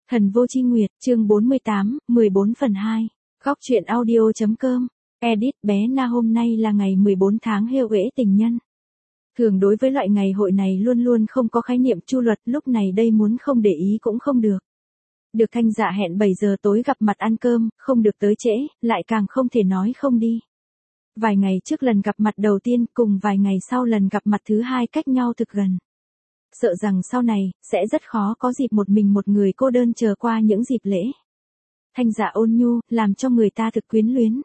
Thần vô chi nguyệt, chương 48, 14 phần 2. Góc truyện audio.com. Edit bé Na hôm nay là ngày 14 tháng Heo Uế tình nhân. Thường đối với loại ngày hội này luôn luôn không có khái niệm chu luật, lúc này đây muốn không để ý cũng không được. Được Thanh Dạ hẹn 7 giờ tối gặp mặt ăn cơm, không được tới trễ, lại càng không thể nói không đi. Vài ngày trước lần gặp mặt đầu tiên cùng vài ngày sau lần gặp mặt thứ hai cách nhau thực gần. Sợ rằng sau này, sẽ rất khó có dịp một mình một người cô đơn chờ qua những dịp lễ. Thanh Dạ ôn nhu, làm cho người ta thực quyến luyến.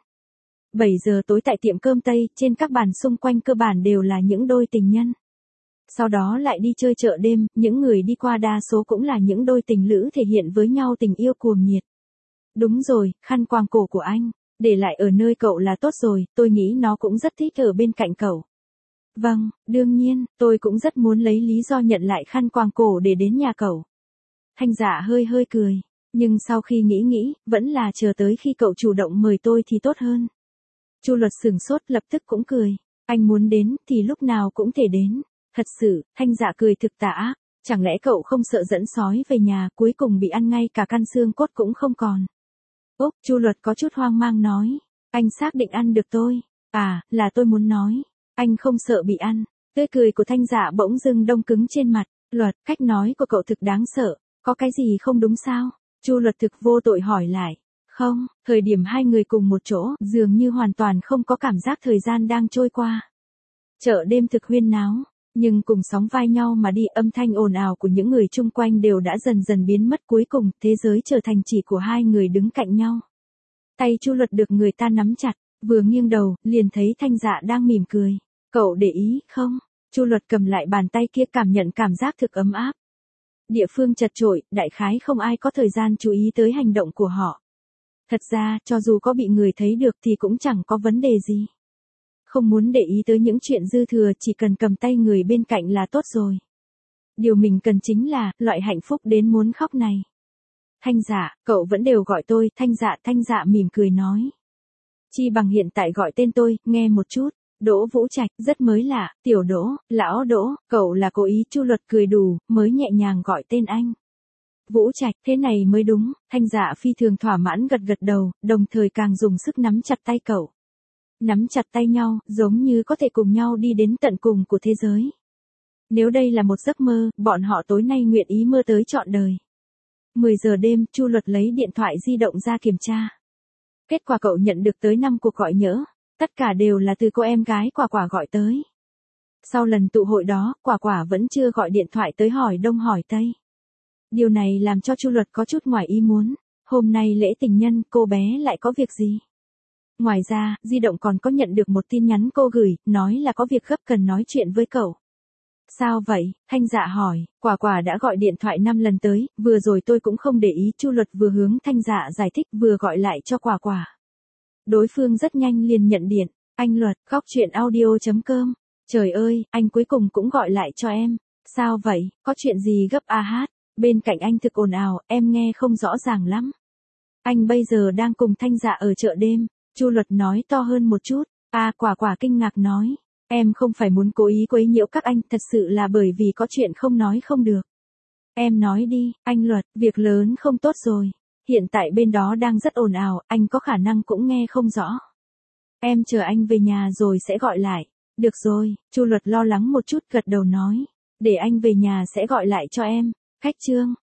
7 giờ tối tại tiệm cơm Tây, trên các bàn xung quanh cơ bản đều là những đôi tình nhân. Sau đó lại đi chơi chợ đêm, những người đi qua đa số cũng là những đôi tình lữ thể hiện với nhau tình yêu cuồng nhiệt. Đúng rồi, khăn quàng cổ của anh, để lại ở nơi cậu là tốt rồi, tôi nghĩ nó cũng rất thích ở bên cạnh cậu. Vâng, đương nhiên, tôi cũng rất muốn lấy lý do nhận lại khăn quàng cổ để đến nhà cậu. Thanh Dạ hơi hơi cười, nhưng sau khi nghĩ, vẫn là chờ tới khi cậu chủ động mời tôi thì tốt hơn. Chu Luật sửng sốt lập tức cũng cười, anh muốn đến thì lúc nào cũng thể đến. Thật sự, Thanh Dạ cười thực tả, chẳng lẽ cậu không sợ dẫn sói về nhà cuối cùng bị ăn ngay cả căn xương cốt cũng không còn. Úc, Chu Luật có chút hoang mang nói, anh xác định ăn được tôi, là tôi muốn nói. Anh không sợ bị ăn. Tươi cười của Thanh Dạ bỗng dưng đông cứng trên mặt. Luật, cách nói của cậu thực đáng sợ. Có cái gì không đúng sao? Chu Luật thực vô tội hỏi lại. Không, thời điểm hai người cùng một chỗ, dường như hoàn toàn không có cảm giác thời gian đang trôi qua. Chợ đêm thực huyên náo, nhưng cùng sóng vai nhau mà đi, âm thanh ồn ào của những người chung quanh đều đã dần dần biến mất, cuối cùng thế giới trở thành chỉ của hai người đứng cạnh nhau. Tay Chu Luật được người ta nắm chặt, vừa nghiêng đầu, liền thấy Thanh Dạ đang mỉm cười. Cậu để ý không? Chu Luật cầm lại bàn tay kia, cảm nhận cảm giác thực ấm áp. Địa phương chật chội, đại khái không ai có thời gian chú ý tới hành động của họ. Thật ra, cho dù có bị người thấy được thì cũng chẳng có vấn đề gì. Không muốn để ý tới những chuyện dư thừa, chỉ cần cầm tay người bên cạnh là tốt rồi. Điều mình cần chính là, loại hạnh phúc đến muốn khóc này. Thanh Dạ, cậu vẫn đều gọi tôi, Thanh Dạ mỉm cười nói. Chi bằng hiện tại gọi tên tôi, nghe một chút. Đỗ Vũ Trạch, rất mới lạ, tiểu Đỗ, lão Đỗ, cậu là cố ý. Chu Luật cười đùa, mới nhẹ nhàng gọi tên anh. Vũ Trạch, thế này mới đúng. Thanh Dạ phi thường thỏa mãn gật gật đầu, đồng thời càng dùng sức nắm chặt tay cậu. Nắm chặt tay nhau, giống như có thể cùng nhau đi đến tận cùng của thế giới. Nếu đây là một giấc mơ, bọn họ tối nay nguyện ý mơ tới trọn đời. 10 giờ đêm, Chu Luật lấy điện thoại di động ra kiểm tra. Kết quả cậu nhận được tới 5 cuộc gọi nhỡ. Tất cả đều là từ cô em gái Quả Quả gọi tới. Sau lần tụ hội đó, Quả Quả vẫn chưa gọi điện thoại tới hỏi đông hỏi tây. Điều này làm cho Chu Luật có chút ngoài ý muốn. Hôm nay lễ tình nhân, cô bé lại có việc gì? Ngoài ra, di động còn có nhận được một tin nhắn cô gửi, nói là có việc gấp cần nói chuyện với cậu. Sao vậy? Thanh Dạ hỏi. Quả Quả đã gọi điện thoại 5 lần tới, vừa rồi tôi cũng không để ý. Chu Luật vừa hướng Thanh Dạ giải thích vừa gọi lại cho Quả Quả. Đối phương rất nhanh liền nhận điện. Anh Luật, góc truyện audio.com. Trời ơi, anh cuối cùng cũng gọi lại cho em. Sao vậy, có chuyện gì gấp hát? Bên cạnh anh thực ồn ào, em nghe không rõ ràng lắm. Anh bây giờ đang cùng Thanh Dạ ở chợ đêm. Chu Luật nói to hơn một chút. Quả Quả kinh ngạc nói. Em không phải muốn cố ý quấy nhiễu các anh, thật sự là bởi vì có chuyện không nói không được. Em nói đi, anh Luật, việc lớn không tốt rồi. Hiện tại bên đó đang rất ồn ào, anh có khả năng cũng nghe không rõ. Em chờ anh về nhà rồi sẽ gọi lại. Được rồi, Chu Luật lo lắng một chút gật đầu nói. Để anh về nhà sẽ gọi lại cho em. Khách trương,